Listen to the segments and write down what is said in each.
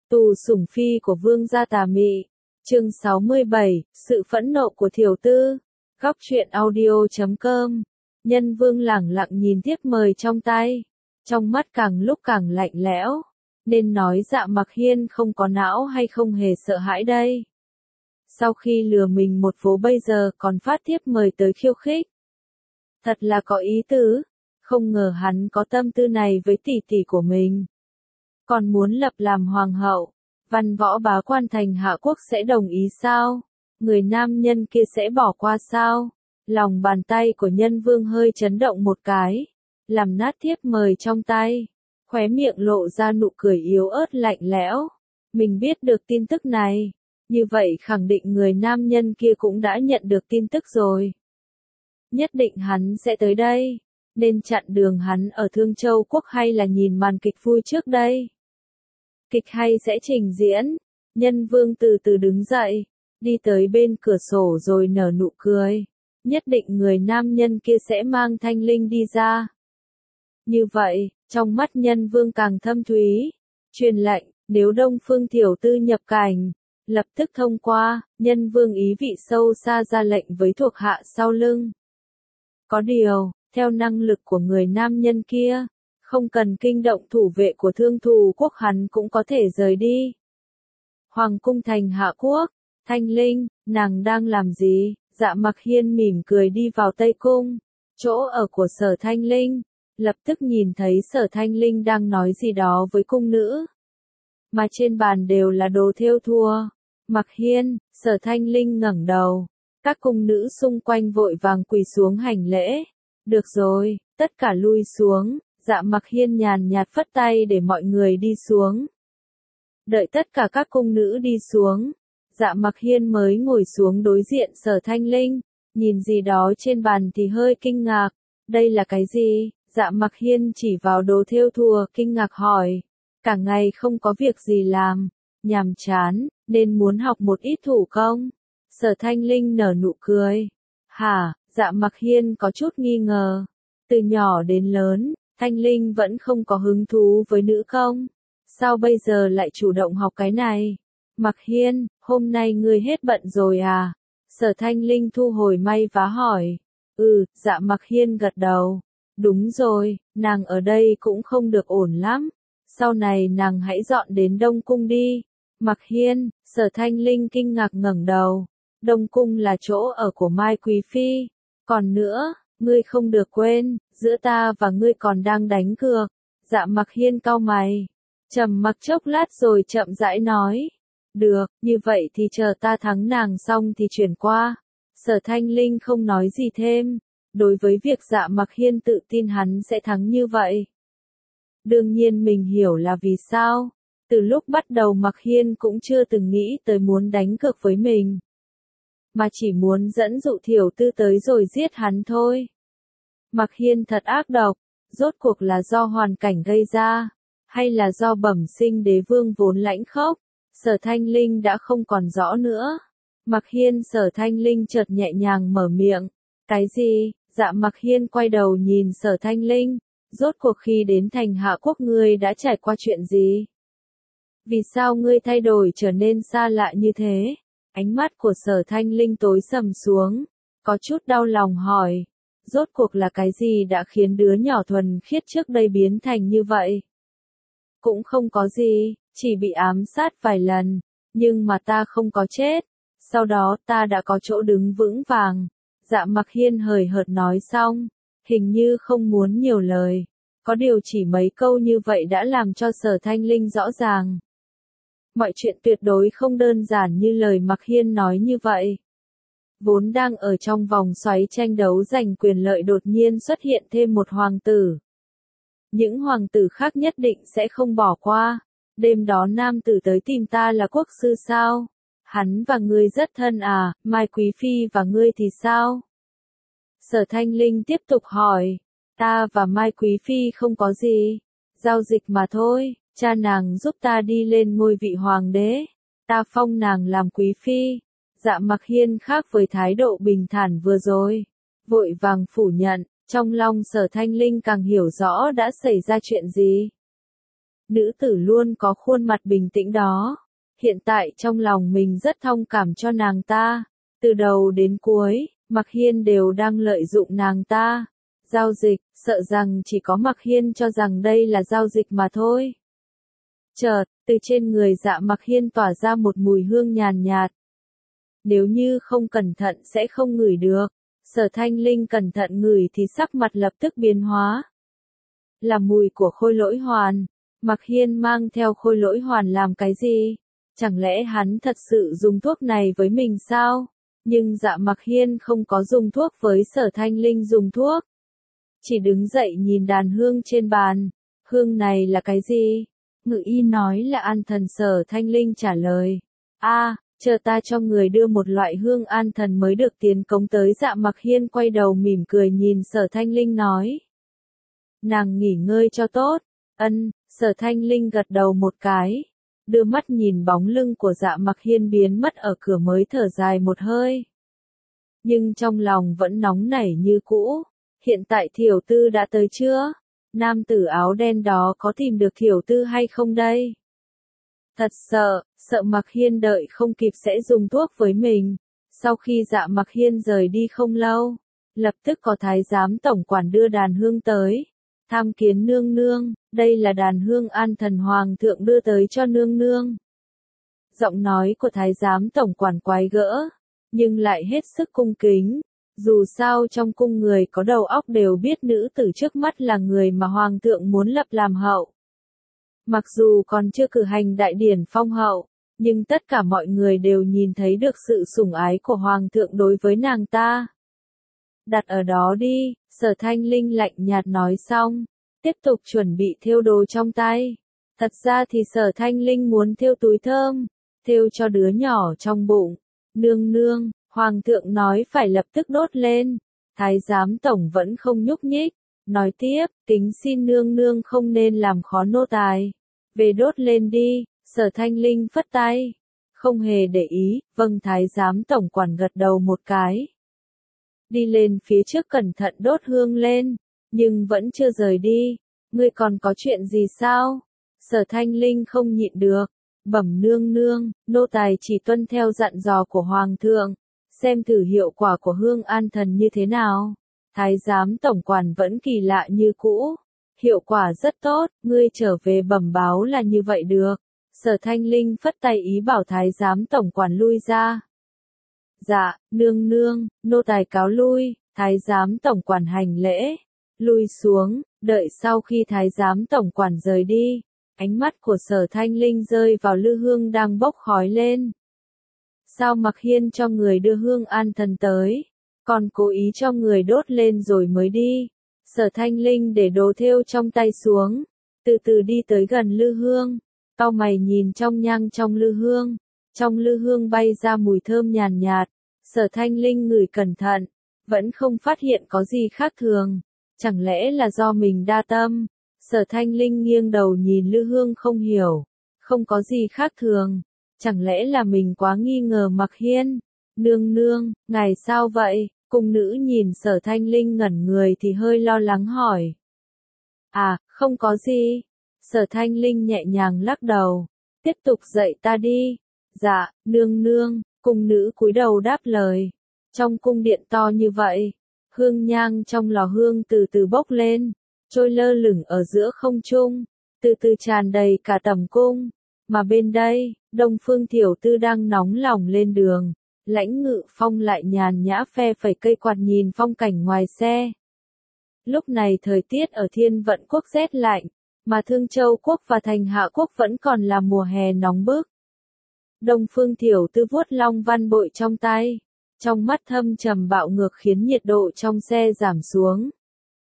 Tù sủng phi của vương gia tà mị. Chương 67, sự phẫn nộ của Thiểu Tư. Góc truyện audio.com. Nhân vương lẳng lặng nhìn thiếp mời trong tay. Trong mắt càng lúc càng lạnh lẽo. Nên nói Dạ Mặc Hiên không có não hay không hề sợ hãi đây. Sau khi lừa mình một vố bây giờ còn phát thiếp mời tới khiêu khích. Thật là có ý tứ. Không ngờ hắn có tâm tư này với tỷ tỷ của mình. Còn muốn lập làm hoàng hậu, văn võ bá quan thành Hạ Quốc sẽ đồng ý sao? Người nam nhân kia sẽ bỏ qua sao? Lòng bàn tay của nhân vương hơi chấn động một cái, làm nát thiếp mời trong tay, khóe miệng lộ ra nụ cười yếu ớt lạnh lẽo. Mình biết được tin tức này, như vậy khẳng định người nam nhân kia cũng đã nhận được tin tức rồi. Nhất định hắn sẽ tới đây, nên chặn đường hắn ở Thương Châu Quốc hay là nhìn màn kịch vui trước đây? Kịch hay sẽ trình diễn. Nhân vương từ từ đứng dậy, đi tới bên cửa sổ rồi nở nụ cười. Nhất định người nam nhân kia sẽ mang thanh linh đi ra. Như vậy, trong mắt nhân vương càng thâm thúy. Truyền lệnh, nếu Đông Phương Thiểu Tư nhập cảnh, lập tức thông qua. Nhân vương ý vị sâu xa ra lệnh với thuộc hạ sau lưng. Có điều, theo năng lực của người nam nhân kia, không cần kinh động thủ vệ của Thương Thù Quốc hắn cũng có thể rời đi. Hoàng cung thành Hạ Quốc. Thanh Linh, nàng đang làm gì? Dạ Mặc Hiên mỉm cười đi vào Tây Cung, chỗ ở của Sở Thanh Linh, lập tức nhìn thấy Sở Thanh Linh đang nói gì đó với cung nữ. Mà trên bàn đều là đồ thêu thùa. Mặc Hiên, Sở Thanh Linh ngẩng đầu, các cung nữ xung quanh vội vàng quỳ xuống hành lễ. Được rồi, tất cả lui xuống. Dạ Mặc Hiên nhàn nhạt phất tay để mọi người đi xuống. Đợi tất cả các cung nữ đi xuống, Dạ Mặc Hiên mới ngồi xuống đối diện Sở Thanh Linh, nhìn gì đó trên bàn thì hơi kinh ngạc. Đây là cái gì? Dạ Mặc Hiên chỉ vào đồ thêu thùa, kinh ngạc hỏi. Cả ngày không có việc gì làm, nhàm chán, nên muốn học một ít thủ công. Sở Thanh Linh nở nụ cười. Hả? Dạ Mặc Hiên có chút nghi ngờ. Từ nhỏ đến lớn, Thanh Linh vẫn không có hứng thú với nữ công. Sao bây giờ lại chủ động học cái này? Mặc Hiên, hôm nay ngươi hết bận rồi à? Sở Thanh Linh thu hồi may vá hỏi. Dạ Mặc Hiên gật đầu. Đúng rồi, nàng ở đây cũng không được ổn lắm. Sau này nàng hãy dọn đến Đông Cung đi. Mặc Hiên, Sở Thanh Linh kinh ngạc ngẩng đầu. Đông Cung là chỗ ở của Mai Quý Phi. Còn nữa, ngươi không được quên, giữa ta và ngươi còn đang đánh cược. Dạ Mặc Hiên cau mày, trầm mặc chốc lát rồi chậm rãi nói. Được, như vậy thì chờ ta thắng nàng xong thì chuyển qua. Sở Thanh Linh không nói gì thêm. Đối với việc Dạ Mặc Hiên tự tin hắn sẽ thắng như vậy, đương nhiên mình hiểu là vì sao. Từ lúc bắt đầu Mặc Hiên cũng chưa từng nghĩ tới muốn đánh cược với mình, mà chỉ muốn dẫn dụ Thiểu Tư tới rồi giết hắn thôi. Mặc Hiên thật ác độc, rốt cuộc là do hoàn cảnh gây ra, hay là do bẩm sinh đế vương vốn lãnh khốc? Sở Thanh Linh đã không còn rõ nữa. Mặc Hiên, Sở Thanh Linh chợt nhẹ nhàng mở miệng. Cái gì? Dạ Mặc Hiên quay đầu nhìn Sở Thanh Linh. Rốt cuộc khi đến thành Hạ Quốc ngươi đã trải qua chuyện gì? Vì sao ngươi thay đổi trở nên xa lạ như thế? Ánh mắt của Sở Thanh Linh tối sầm xuống, có chút đau lòng hỏi. Rốt cuộc là cái gì đã khiến đứa nhỏ thuần khiết trước đây biến thành như vậy? Cũng không có gì, chỉ bị ám sát vài lần, nhưng mà ta không có chết. Sau đó ta đã có chỗ đứng vững vàng. Dạ Mặc Hiên hời hợt nói xong, hình như không muốn nhiều lời. Có điều chỉ mấy câu như vậy đã làm cho Sở Thanh Linh rõ ràng. Mọi chuyện tuyệt đối không đơn giản như lời Mặc Hiên nói như vậy. Vốn đang ở trong vòng xoáy tranh đấu giành quyền lợi đột nhiên xuất hiện thêm một hoàng tử. Những hoàng tử khác nhất định sẽ không bỏ qua. Đêm đó nam tử tới tìm ta là quốc sư sao? Hắn và ngươi rất thân à, Mai Quý Phi và ngươi thì sao? Sở Thanh Linh tiếp tục hỏi. Ta và Mai Quý Phi không có gì. Giao dịch mà thôi, cha nàng giúp ta đi lên ngôi vị hoàng đế. Ta phong nàng làm Quý Phi. Dạ Mặc Hiên khác với thái độ bình thản vừa rồi. Vội vàng phủ nhận, trong lòng Sở Thanh Linh càng hiểu rõ đã xảy ra chuyện gì. Nữ tử luôn có khuôn mặt bình tĩnh đó. Hiện tại trong lòng mình rất thông cảm cho nàng ta. Từ đầu đến cuối, Mạc Hiên đều đang lợi dụng nàng ta. Giao dịch, sợ rằng chỉ có Mạc Hiên cho rằng đây là giao dịch mà thôi. Chợt, từ trên người Dạ Mạc Hiên tỏa ra một mùi hương nhàn nhạt. Nếu như không cẩn thận sẽ không ngửi được. Sở Thanh Linh cẩn thận ngửi thì sắc mặt lập tức biến hóa. Là mùi của khôi lỗi hoàn. Mạc Hiên mang theo khôi lỗi hoàn làm cái gì? Chẳng lẽ hắn thật sự dùng thuốc này với mình sao? Nhưng Dạ Mạc Hiên không có dùng thuốc với Sở Thanh Linh dùng thuốc. Chỉ đứng dậy nhìn đàn hương trên bàn. Hương này là cái gì? Ngự y nói là an thần. Sở Thanh Linh trả lời. Chờ ta cho người đưa một loại hương an thần mới được tiến cống tới. Dạ Mạc Hiên quay đầu mỉm cười nhìn Sở Thanh Linh nói. Nàng nghỉ ngơi cho tốt. Sở Thanh Linh gật đầu một cái. Đưa mắt nhìn bóng lưng của Dạ Mạc Hiên biến mất ở cửa mới thở dài một hơi. Nhưng trong lòng vẫn nóng nảy như cũ. Hiện tại Thiểu Tư đã tới chưa? Nam tử áo đen đó có tìm được Thiểu Tư hay không đây? Thật sợ Mạc Hiên đợi không kịp sẽ dùng thuốc với mình. Sau khi Dạ Mạc Hiên rời đi không lâu, lập tức có thái giám tổng quản đưa đàn hương tới. Tham kiến nương nương, đây là đàn hương an thần hoàng thượng đưa tới cho nương nương. Giọng nói của thái giám tổng quản quái gỡ, nhưng lại hết sức cung kính. Dù sao trong cung người có đầu óc đều biết nữ tử trước mắt là người mà hoàng thượng muốn lập làm hậu. Mặc dù còn chưa cử hành đại điển phong hậu, nhưng tất cả mọi người đều nhìn thấy được sự sủng ái của hoàng thượng đối với nàng ta. Đặt ở đó đi, Sở Thanh Linh lạnh nhạt nói xong, tiếp tục chuẩn bị thêu đồ trong tay. Thật ra thì Sở Thanh Linh muốn thêu túi thơm, thêu cho đứa nhỏ trong bụng. Nương nương, hoàng thượng nói phải lập tức đốt lên. Thái giám tổng vẫn không nhúc nhích, nói tiếp, kính xin nương nương không nên làm khó nô tài. Về đốt lên đi. Sở Thanh Linh phất tay, không hề để ý. Vâng, thái giám tổng quản gật đầu một cái. Đi lên phía trước cẩn thận đốt hương lên, nhưng vẫn chưa rời đi. Ngươi còn có chuyện gì sao? Sở Thanh Linh không nhịn được. Bẩm nương nương, nô tài chỉ tuân theo dặn dò của hoàng thượng, xem thử hiệu quả của hương an thần như thế nào. Thái giám tổng quản vẫn kỳ lạ như cũ. Hiệu quả rất tốt, ngươi trở về bẩm báo là như vậy được. Sở Thanh Linh phất tay ý bảo thái giám tổng quản lui ra. Dạ, nương nương, nô tài cáo lui. Thái giám tổng quản hành lễ, lui xuống. Đợi sau khi thái giám tổng quản rời đi, ánh mắt của Sở Thanh Linh rơi vào lư hương đang bốc khói lên. Sao Mạc Hiên cho người đưa hương an thần tới, còn cố ý cho người đốt lên rồi mới đi. Sở Thanh Linh để đồ thêu trong tay xuống, từ từ đi tới gần lư hương, cau mày nhìn trong nhang trong lư hương. Trong lư hương bay ra mùi thơm nhàn nhạt. Sở Thanh Linh ngửi cẩn thận, vẫn không phát hiện có gì khác thường. Chẳng lẽ là do mình đa tâm? Sở Thanh Linh nghiêng đầu nhìn lư hương không hiểu. Không có gì khác thường. Chẳng lẽ là mình quá nghi ngờ Mạc Hiên? Nương nương, ngài sao vậy? Cung nữ nhìn Sở Thanh Linh ngẩn người thì hơi lo lắng hỏi. Không có gì. Sở Thanh Linh nhẹ nhàng lắc đầu. Tiếp tục dạy ta đi. Dạ, nương nương, cung nữ cúi đầu đáp lời. Trong cung điện to như vậy, hương nhang trong lò hương từ từ bốc lên, trôi lơ lửng ở giữa không trung, từ từ tràn đầy cả tầm cung. Mà bên đây, Đông Phương Thiểu Tư đang nóng lòng lên đường. Lãnh Ngự Phong lại nhàn nhã phe phẩy cây quạt nhìn phong cảnh ngoài xe. Lúc này thời tiết ở Thiên Vận Quốc rét lạnh, mà Thương Châu Quốc và Thành Hạ Quốc vẫn còn là mùa hè nóng bức. Đông Phương Thiểu Tư vuốt long văn bội trong tay, trong mắt thâm trầm bạo ngược khiến nhiệt độ trong xe giảm xuống.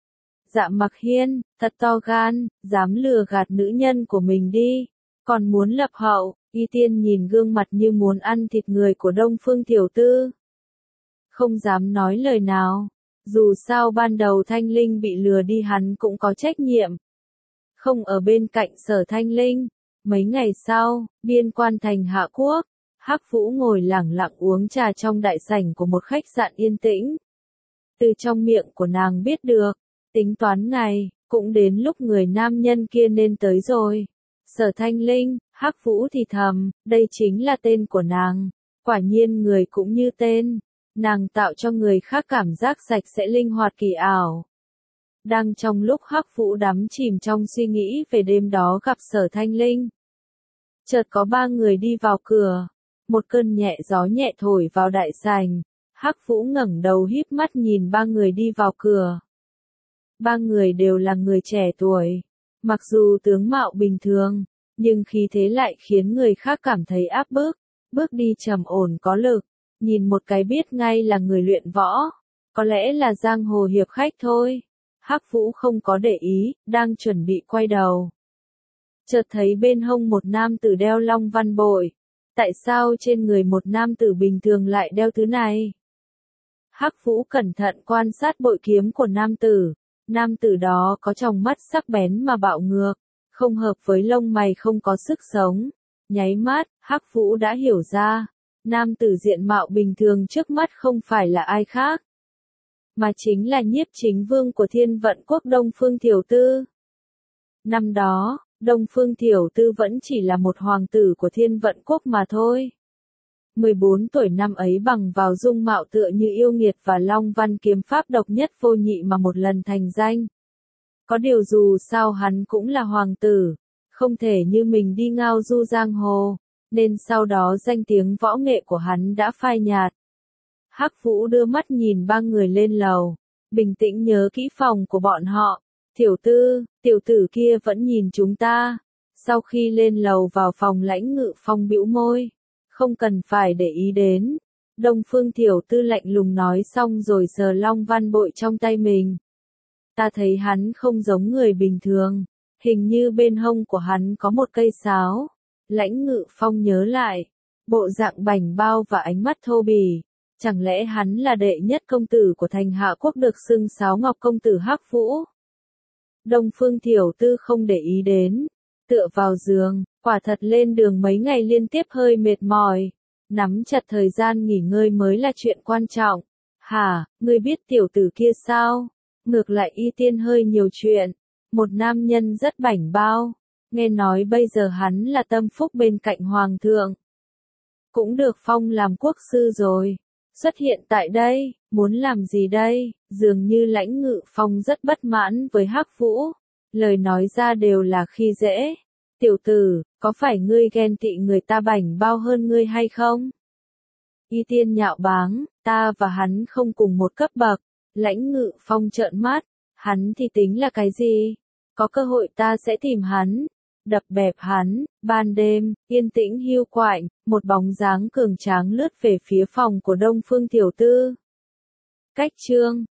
Dạ Mạc Hiên, thật to gan, dám lừa gạt nữ nhân của mình đi, còn muốn lập hậu. Y Tiên nhìn gương mặt như muốn ăn thịt người của Đông Phương Thiểu Tư, không dám nói lời nào. Dù sao ban đầu Thanh Linh bị lừa đi hắn cũng có trách nhiệm. Không ở bên cạnh Sở Thanh Linh. Mấy ngày sau, biên quan Thành Hạ Quốc, Hắc Vũ ngồi lẳng lặng uống trà trong đại sảnh của một khách sạn yên tĩnh. Từ trong miệng của nàng biết được, tính toán ngày, cũng đến lúc người nam nhân kia nên tới rồi. Sở Thanh Linh, Hắc Vũ thì thầm, đây chính là tên của nàng. Quả nhiên người cũng như tên. Nàng tạo cho người khác cảm giác sạch sẽ linh hoạt kỳ ảo. Đang trong lúc Hắc Vũ đắm chìm trong suy nghĩ về đêm đó gặp Sở Thanh Linh. Chợt có 3 người đi vào cửa. Một cơn nhẹ gió nhẹ thổi vào đại sảnh. Hắc Vũ ngẩng đầu híp mắt nhìn 3 người đi vào cửa. 3 người đều là người trẻ tuổi. Mặc dù tướng mạo bình thường, nhưng khí thế lại khiến người khác cảm thấy áp bức. Bước đi trầm ổn có lực, nhìn một cái biết ngay là người luyện võ. Có lẽ là giang hồ hiệp khách thôi. Hắc Vũ không có để ý, đang chuẩn bị quay đầu. Chợt thấy bên hông một nam tử đeo long văn bội. Tại sao trên người một nam tử bình thường lại đeo thứ này? Hắc Vũ cẩn thận quan sát bội kiếm của nam tử. Nam tử đó có tròng mắt sắc bén mà bạo ngược, không hợp với lông mày không có sức sống. Nháy mắt, Hắc Vũ đã hiểu ra, nam tử diện mạo bình thường trước mắt không phải là ai khác, mà chính là Nhiếp Chính Vương của Thiên Vận Quốc Đông Phương Thiểu Tư. Năm đó, Đông Phương Thiểu Tư vẫn chỉ là một hoàng tử của Thiên Vận Quốc mà thôi. 14 tuổi năm ấy bằng vào dung mạo tựa như yêu nghiệt và long văn kiếm pháp độc nhất vô nhị mà một lần thành danh. Có điều dù sao hắn cũng là hoàng tử, không thể như mình đi ngao du giang hồ, nên sau đó danh tiếng võ nghệ của hắn đã phai nhạt. Hắc Vũ đưa mắt nhìn 3 người lên lầu, bình tĩnh nhớ kỹ phòng của bọn họ. Thiểu Tư, tiểu tử kia vẫn nhìn chúng ta. Sau khi lên lầu vào phòng Lãnh Ngự Phong bĩu môi. Không cần phải để ý đến. Đông Phương Thiểu Tư lạnh lùng nói xong rồi sờ long văn bội trong tay mình. Ta thấy hắn không giống người bình thường. Hình như bên hông của hắn có một cây sáo. Lãnh Ngự Phong nhớ lại. Bộ dạng bảnh bao và ánh mắt thô bỉ. Chẳng lẽ hắn là đệ nhất công tử của thành Hạ Quốc được xưng Sáo Ngọc công tử Hắc Vũ? Đông Phương Thiểu Tư không để ý đến. Tựa vào giường, quả thật lên đường mấy ngày liên tiếp hơi mệt mỏi. Nắm chặt thời gian nghỉ ngơi mới là chuyện quan trọng. Hả, ngươi biết tiểu tử kia sao? Ngược lại Y Tiên hơi nhiều chuyện. Một nam nhân rất bảnh bao. Nghe nói bây giờ hắn là tâm phúc bên cạnh hoàng thượng. Cũng được phong làm quốc sư rồi. Xuất hiện tại đây, muốn làm gì đây? Dường như Lãnh Ngự Phong rất bất mãn với Hắc Vũ. Lời nói ra đều là khi dễ. Tiểu tử, có phải ngươi ghen tị người ta bảnh bao hơn ngươi hay không? Y Tiên nhạo báng, ta và hắn không cùng một cấp bậc. Lãnh Ngự Phong trợn mắt, hắn thì tính là cái gì? Có cơ hội ta sẽ tìm hắn. Đập bẹp hắn. Ban đêm, yên tĩnh hiu quạnh, một bóng dáng cường tráng lướt về phía phòng của Đông Phương Thiểu Tư. Cách chương